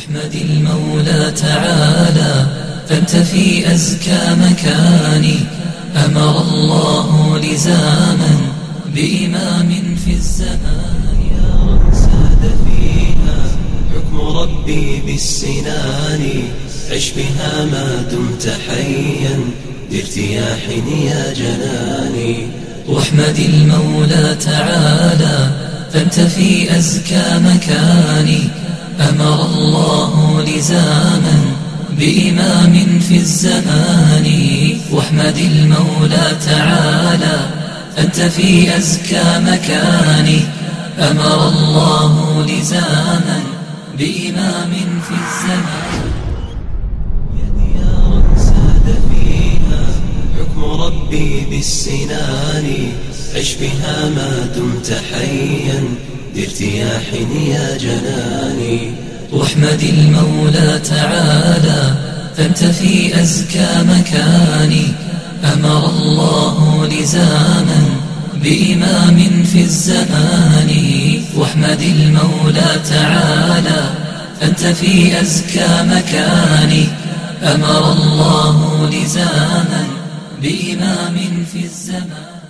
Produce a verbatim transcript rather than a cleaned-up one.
واحمد المولى تعالى فأنت في أزكى مكان. أمر الله لزاما بإمام في الزمان. يا ساد فيها حكم ربي بالسنان. عش بها ما دمت حيا بارتياح يا جناني. واحمد المولى تعالى فأنت في أزكى مكان. أمر الله لزاما بإمام في الزمان. واحمد المولى تعالى أنت في أزكى مكان. أمر الله لزاما بإمام في الزمان. يا ديار ساد فيها حكم ربي بالسنان. عش بها ما دمت حيا بارتياح يا جناني. واحمد المولى تعالى فأنت في أزكى مكان. أمر الله لزاما بإمام في الزمان. واحمد المولى تعالى أنت في أزكى مكان. أمر الله لزاما بإمام في الزمان.